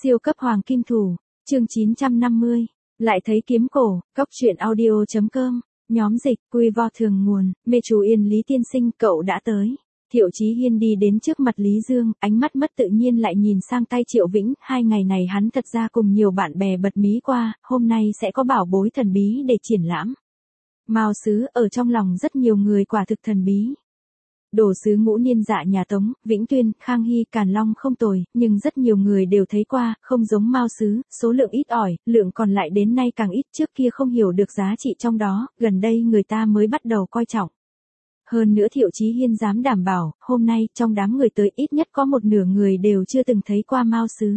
Siêu cấp hoàng kim thủ, chương 950, lại thấy kiếm cổ, cóc truyện audio.com, nhóm dịch, quy vo thường nguồn, mê chú yên Lý tiên sinh, cậu đã tới. Thiệu Chí Hiên đi đến trước mặt Lý Dương, ánh mắt mất tự nhiên lại nhìn sang tay Triệu Vĩnh, 2 ngày này hắn thật ra cùng nhiều bạn bè bật mí qua, hôm nay sẽ có bảo bối thần bí để triển lãm. Mao sứ ở trong lòng rất nhiều người quả thực thần bí. Đồ sứ ngũ niên dạ nhà Tống, Vĩnh Tuyên, Khang Hy, Càn Long không tồi, nhưng rất nhiều người đều thấy qua, không giống Mao sứ, số lượng ít ỏi, lượng còn lại đến nay càng ít, trước kia không hiểu được giá trị trong đó, gần đây người ta mới bắt đầu coi trọng. Hơn nữa Thiệu Chí Hiên dám đảm bảo, hôm nay trong đám người tới ít nhất có một nửa người đều chưa từng thấy qua Mao sứ.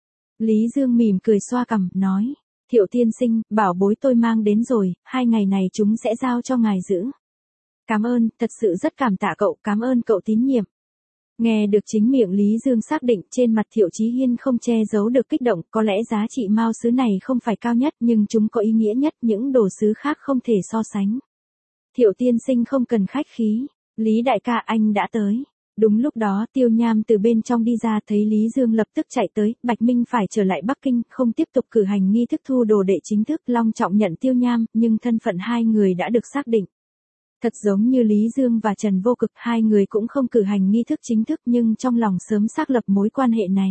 Lý Dương mỉm cười xoa cằm, nói, Thiệu tiên sinh, bảo bối tôi mang đến rồi, 2 ngày này chúng sẽ giao cho ngài giữ. Cảm ơn, thật sự rất cảm tạ cậu, cảm ơn cậu tín nhiệm. Nghe được chính miệng Lý Dương xác định, trên mặt Thiệu Chí Hiên không che giấu được kích động, có lẽ giá trị Mao sứ này không phải cao nhất nhưng chúng có ý nghĩa nhất, những đồ sứ khác không thể so sánh. Thiệu tiên sinh không cần khách khí, Lý đại ca anh đã tới. Đúng lúc đó Tiêu Nham từ bên trong đi ra thấy Lý Dương lập tức chạy tới, Bạch Minh phải trở lại Bắc Kinh, không tiếp tục cử hành nghi thức thu đồ đệ chính thức, long trọng nhận Tiêu Nham, nhưng thân phận hai người đã được xác định. Thật giống như Lý Dương và Trần Vô Cực, hai người cũng không cử hành nghi thức chính thức nhưng trong lòng sớm xác lập mối quan hệ này.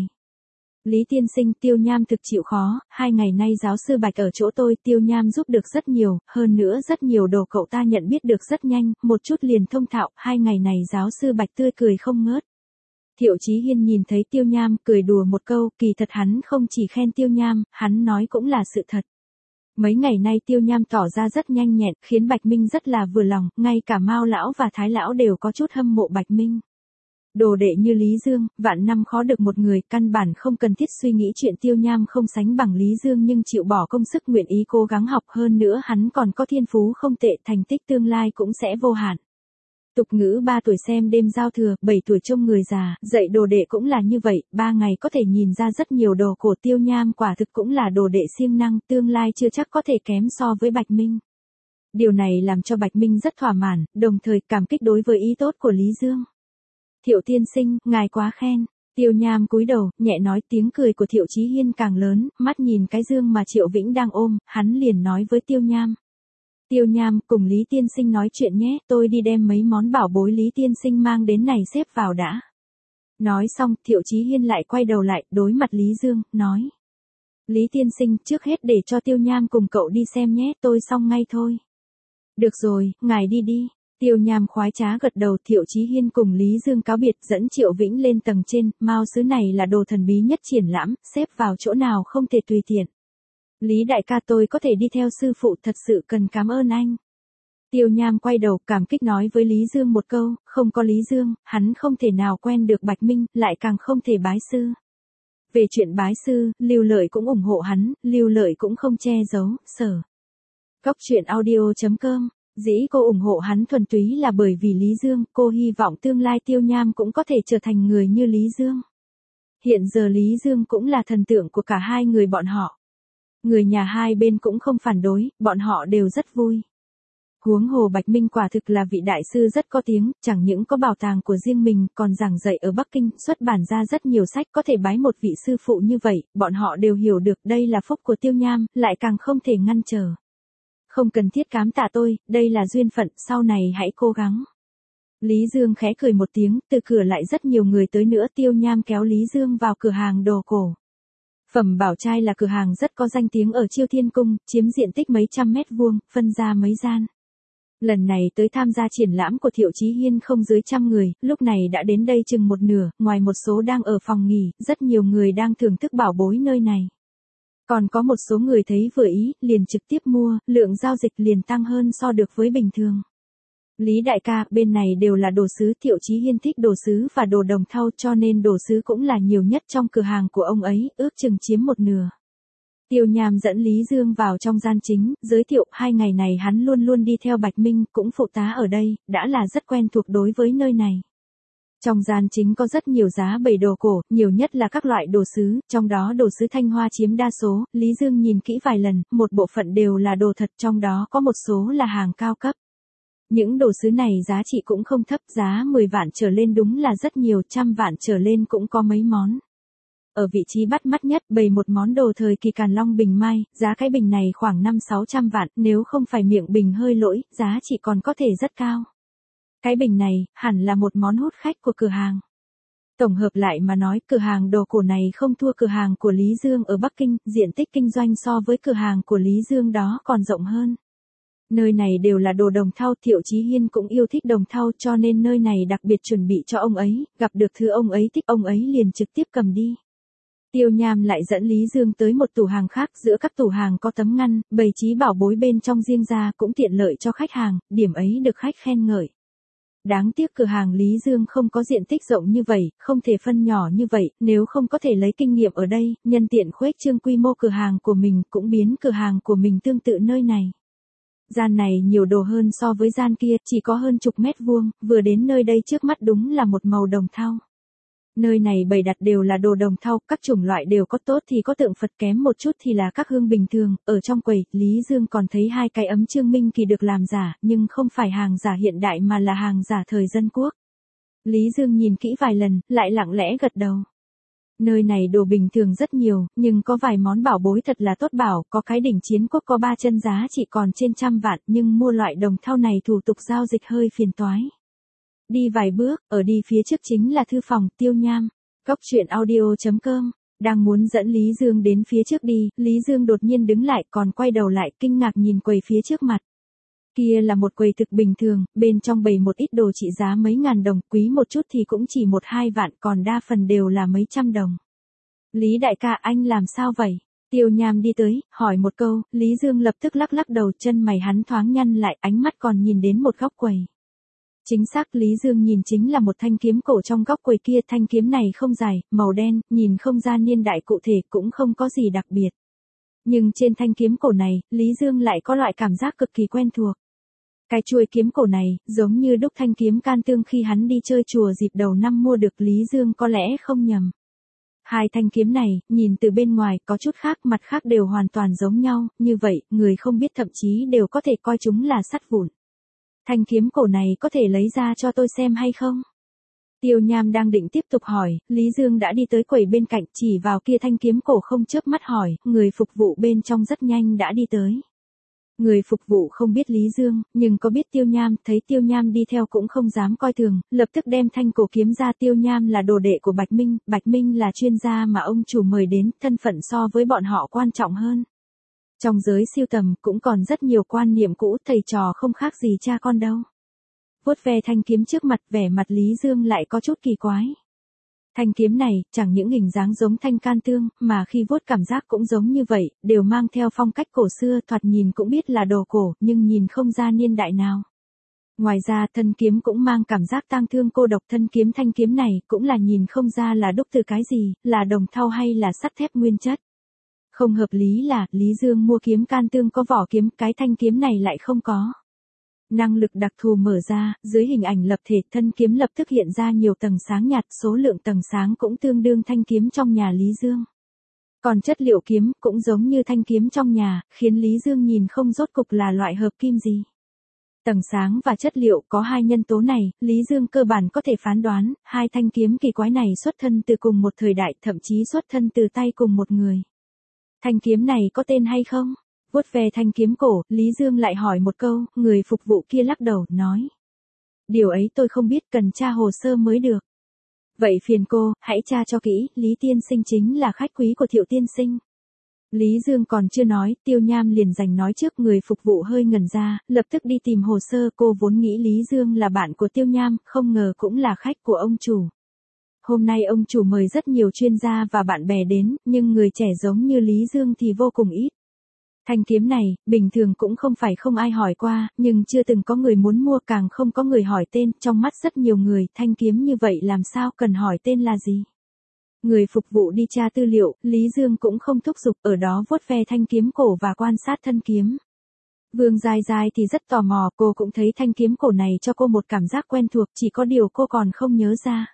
Lý tiên sinh, Tiêu Nham thực chịu khó, 2 ngày nay giáo sư Bạch ở chỗ tôi, Tiêu Nham giúp được rất nhiều, hơn nữa rất nhiều đồ cậu ta nhận biết được rất nhanh, một chút liền thông thạo, 2 ngày này giáo sư Bạch tươi cười không ngớt. Thiệu Chí Hiên nhìn thấy Tiêu Nham, cười đùa một câu, kỳ thật hắn không chỉ khen Tiêu Nham, hắn nói cũng là sự thật. Mấy ngày nay Tiêu Nham tỏ ra rất nhanh nhẹn, khiến Bạch Minh rất là vừa lòng, ngay cả Mao lão và Thái lão đều có chút hâm mộ Bạch Minh. Đồ đệ như Lý Dương, vạn năm khó được một người, căn bản không cần thiết suy nghĩ chuyện Tiêu Nham không sánh bằng Lý Dương nhưng chịu bỏ công sức nguyện ý cố gắng học, hơn nữa hắn còn có thiên phú không tệ, thành tích tương lai cũng sẽ vô hạn. Tục ngữ 3 tuổi xem đêm giao thừa, 7 tuổi trông người già, dạy đồ đệ cũng là như vậy, 3 ngày có thể nhìn ra rất nhiều đồ của Tiêu Nham, quả thực cũng là đồ đệ siêng năng, tương lai chưa chắc có thể kém so với Bạch Minh. Điều này làm cho Bạch Minh rất thỏa mãn, đồng thời cảm kích đối với ý tốt của Lý Dương. Thiệu tiên sinh, ngài quá khen. Tiêu Nham cúi đầu, nhẹ nói, tiếng cười của Thiệu Chí Hiên càng lớn, mắt nhìn cái dương mà Triệu Vĩnh đang ôm, hắn liền nói với Tiêu Nham. Tiêu Nham, cùng Lý tiên sinh nói chuyện nhé, tôi đi đem mấy món bảo bối Lý tiên sinh mang đến này xếp vào đã. Nói xong, Thiệu Chí Hiên lại quay đầu lại, đối mặt Lý Dương, nói. Lý tiên sinh, trước hết để cho Tiêu Nham cùng cậu đi xem nhé, tôi xong ngay thôi. Được rồi, ngài đi đi. Tiêu Nham khoái trá gật đầu, Thiệu Chí Hiên cùng Lý Dương cáo biệt, dẫn Triệu Vĩnh lên tầng trên, Mao sứ này là đồ thần bí nhất triển lãm, xếp vào chỗ nào không thể tùy tiện. Lý đại ca, tôi có thể đi theo sư phụ, thật sự cần cảm ơn anh. Tiêu Nham quay đầu cảm kích nói với Lý Dương một câu, không có Lý Dương, hắn không thể nào quen được Bạch Minh, lại càng không thể bái sư. Về chuyện bái sư, Lưu Lợi cũng ủng hộ hắn, Lưu Lợi cũng không che giấu, sở. Cóc truyện audio.com. Dĩ cô ủng hộ hắn thuần túy là bởi vì Lý Dương, cô hy vọng tương lai Tiêu Nham cũng có thể trở thành người như Lý Dương. Hiện giờ Lý Dương cũng là thần tượng của cả hai người bọn họ. Người nhà hai bên cũng không phản đối, bọn họ đều rất vui. Huống hồ Bạch Minh quả thực là vị đại sư rất có tiếng, chẳng những có bảo tàng của riêng mình, còn giảng dạy ở Bắc Kinh, xuất bản ra rất nhiều sách, có thể bái một vị sư phụ như vậy, bọn họ đều hiểu được đây là phúc của Tiêu Nham, lại càng không thể ngăn trở. Không cần thiết cám tạ tôi, đây là duyên phận, sau này hãy cố gắng. Lý Dương khẽ cười một tiếng, từ cửa lại rất nhiều người tới nữa, Tiêu Nham kéo Lý Dương vào cửa hàng đồ cổ. Phẩm Bảo Trai là cửa hàng rất có danh tiếng ở Chiêu Thiên Cung, chiếm diện tích mấy trăm mét vuông, phân ra mấy gian. Lần này tới tham gia triển lãm của Thiệu Chí Hiên không dưới 100 người, lúc này đã đến đây chừng một nửa, ngoài một số đang ở phòng nghỉ, rất nhiều người đang thưởng thức bảo bối nơi này. Còn có một số người thấy vừa ý, liền trực tiếp mua, lượng giao dịch liền tăng hơn so được với bình thường. Lý đại ca, bên này đều là đồ sứ, Thiệu Chí Hiên thích đồ sứ và đồ đồng thau cho nên đồ sứ cũng là nhiều nhất trong cửa hàng của ông ấy, ước chừng chiếm một nửa. Tiêu Nham dẫn Lý Dương vào trong gian chính, giới thiệu 2 ngày này hắn luôn luôn đi theo Bạch Minh, cũng phụ tá ở đây, đã là rất quen thuộc đối với nơi này. Trong gian chính có rất nhiều giá bày đồ cổ, nhiều nhất là các loại đồ sứ, trong đó đồ sứ Thanh Hoa chiếm đa số, Lý Dương nhìn kỹ vài lần, một bộ phận đều là đồ thật, trong đó có một số là hàng cao cấp. Những đồ sứ này giá trị cũng không thấp, giá 10 vạn trở lên đúng là rất nhiều, 100 vạn trở lên cũng có mấy món. ở vị trí bắt mắt nhất bày một món đồ thời kỳ Càn Long bình mai, giá cái bình này khoảng 5-600 vạn, nếu không phải miệng bình hơi lỗi, giá trị còn có thể rất cao. Cái bình này, hẳn là một món hút khách của cửa hàng. Tổng hợp lại mà nói, cửa hàng đồ cổ này không thua cửa hàng của Lý Dương ở Bắc Kinh, diện tích kinh doanh so với cửa hàng của Lý Dương đó còn rộng hơn. Nơi này đều là đồ đồng thau, Thiệu Chí Hiên cũng yêu thích đồng thau cho nên nơi này đặc biệt chuẩn bị cho ông ấy, gặp được thứ ông ấy thích ông ấy liền trực tiếp cầm đi. Tiêu Nham lại dẫn Lý Dương tới một tủ hàng khác, giữa các tủ hàng có tấm ngăn, bày trí bảo bối bên trong riêng ra cũng tiện lợi cho khách hàng, điểm ấy được khách khen ngợi. Đáng tiếc cửa hàng Lý Dương không có diện tích rộng như vậy, không thể phân nhỏ như vậy, nếu không có thể lấy kinh nghiệm ở đây, nhân tiện khuếch trương quy mô cửa hàng của mình cũng biến cửa hàng của mình tương tự nơi này. Gian này nhiều đồ hơn so với gian kia, chỉ có hơn chục mét vuông, vừa đến nơi đây trước mắt đúng là một màu đồng thau. Nơi này bày đặt đều là đồ đồng thau, các chủng loại đều có tốt thì có tượng Phật, kém một chút thì là các hương bình thường, ở trong quầy, Lý Dương còn thấy 2 cái ấm Trương Minh Kỳ được làm giả, nhưng không phải hàng giả hiện đại mà là hàng giả thời dân quốc. Lý Dương nhìn kỹ vài lần, lại lặng lẽ gật đầu. Nơi này đồ bình thường rất nhiều, nhưng có vài món bảo bối thật là tốt bảo, có cái đỉnh chiến quốc có 3 chân giá chỉ còn trên 100 vạn, nhưng mua loại đồng thau này thủ tục giao dịch hơi phiền toái. Đi vài bước, ở đi phía trước chính là thư phòng, Tiêu Nham. Goctruyện.audio.com đang muốn dẫn Lý Dương đến phía trước đi, Lý Dương đột nhiên đứng lại còn quay đầu lại kinh ngạc nhìn quầy phía trước mặt. Kia là một quầy thực bình thường, bên trong bày một ít đồ trị giá mấy ngàn đồng, quý một chút thì cũng chỉ 1-2 vạn, còn đa phần đều là mấy trăm đồng. Lý đại ca, anh làm sao vậy? Tiêu Nham đi tới, hỏi một câu, Lý Dương lập tức lắc lắc đầu, chân mày hắn thoáng nhăn lại, ánh mắt còn nhìn đến một góc quầy. Chính xác, Lý Dương nhìn chính là một thanh kiếm cổ trong góc quầy kia, thanh kiếm này không dài, màu đen, nhìn không ra niên đại cụ thể, cũng không có gì đặc biệt. Nhưng trên thanh kiếm cổ này, Lý Dương lại có loại cảm giác cực kỳ quen thuộc. Cái chuôi kiếm cổ này, giống như đúc thanh kiếm can tương khi hắn đi chơi chùa dịp đầu năm mua được, Lý Dương có lẽ không nhầm. 2 thanh kiếm này, nhìn từ bên ngoài, có chút khác, mặt khác đều hoàn toàn giống nhau, như vậy, người không biết thậm chí đều có thể coi chúng là sắt vụn. Thanh kiếm cổ này có thể lấy ra cho tôi xem hay không? Tiêu Nham đang định tiếp tục hỏi, Lý Dương đã đi tới quầy bên cạnh, chỉ vào kia thanh kiếm cổ không chớp mắt hỏi, người phục vụ bên trong rất nhanh đã đi tới. Người phục vụ không biết Lý Dương, nhưng có biết Tiêu Nham, thấy Tiêu Nham đi theo cũng không dám coi thường, lập tức đem thanh cổ kiếm ra. Tiêu Nham là đồ đệ của Bạch Minh là chuyên gia mà ông chủ mời đến, thân phận so với bọn họ quan trọng hơn. Trong giới sưu tầm cũng còn rất nhiều quan niệm cũ, thầy trò không khác gì cha con đâu. Vuốt ve thanh kiếm trước mặt, vẻ mặt Lý Dương lại có chút kỳ quái. Thanh kiếm này, chẳng những hình dáng giống thanh can tương, mà khi vuốt cảm giác cũng giống như vậy, đều mang theo phong cách cổ xưa, thoạt nhìn cũng biết là đồ cổ, nhưng nhìn không ra niên đại nào. Ngoài ra, thân kiếm cũng mang cảm giác tang thương cô độc, thanh kiếm này cũng là nhìn không ra là đúc từ cái gì, là đồng thau hay là sắt thép nguyên chất. Không hợp lý là, Lý Dương mua kiếm can tương có vỏ kiếm, cái thanh kiếm này lại không có. Năng lực đặc thù mở ra, dưới hình ảnh lập thể, thân kiếm lập tức hiện ra nhiều tầng sáng nhạt, số lượng tầng sáng cũng tương đương thanh kiếm trong nhà Lý Dương. Còn chất liệu kiếm cũng giống như thanh kiếm trong nhà, khiến Lý Dương nhìn không rốt cục là loại hợp kim gì. Tầng sáng và chất liệu có 2 nhân tố này, Lý Dương cơ bản có thể phán đoán, 2 thanh kiếm kỳ quái này xuất thân từ cùng một thời đại, thậm chí xuất thân từ tay cùng một người. Thanh kiếm này có tên hay không? Vuốt về thanh kiếm cổ, Lý Dương lại hỏi một câu, người phục vụ kia lắc đầu, nói. Điều ấy tôi không biết, cần tra hồ sơ mới được. Vậy phiền cô, hãy tra cho kỹ, Lý tiên sinh chính là khách quý của Thiệu tiên sinh. Lý Dương còn chưa nói, Tiêu Nham liền giành nói trước. Người phục vụ hơi ngẩn ra, lập tức đi tìm hồ sơ. Cô vốn nghĩ Lý Dương là bạn của Tiêu Nham, không ngờ cũng là khách của ông chủ. Hôm nay ông chủ mời rất nhiều chuyên gia và bạn bè đến, nhưng người trẻ giống như Lý Dương thì vô cùng ít. Thanh kiếm này, bình thường cũng không phải không ai hỏi qua, nhưng chưa từng có người muốn mua, càng không có người hỏi tên. Trong mắt rất nhiều người, thanh kiếm như vậy làm sao cần hỏi tên là gì. Người phục vụ đi tra tư liệu, Lý Dương cũng không thúc giục, ở đó vuốt ve thanh kiếm cổ và quan sát thân kiếm. Vương Giai Giai thì rất tò mò, cô cũng thấy thanh kiếm cổ này cho cô một cảm giác quen thuộc, chỉ có điều cô còn không nhớ ra.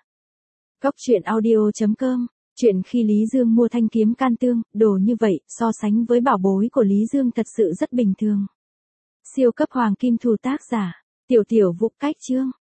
Goctruyện.audio.com Chuyện khi Lý Dương mua thanh kiếm can tương, đồ như vậy, so sánh với bảo bối của Lý Dương thật sự rất bình thường. Siêu cấp hoàng kim thù, tác giả Tiểu Vũ, cách chương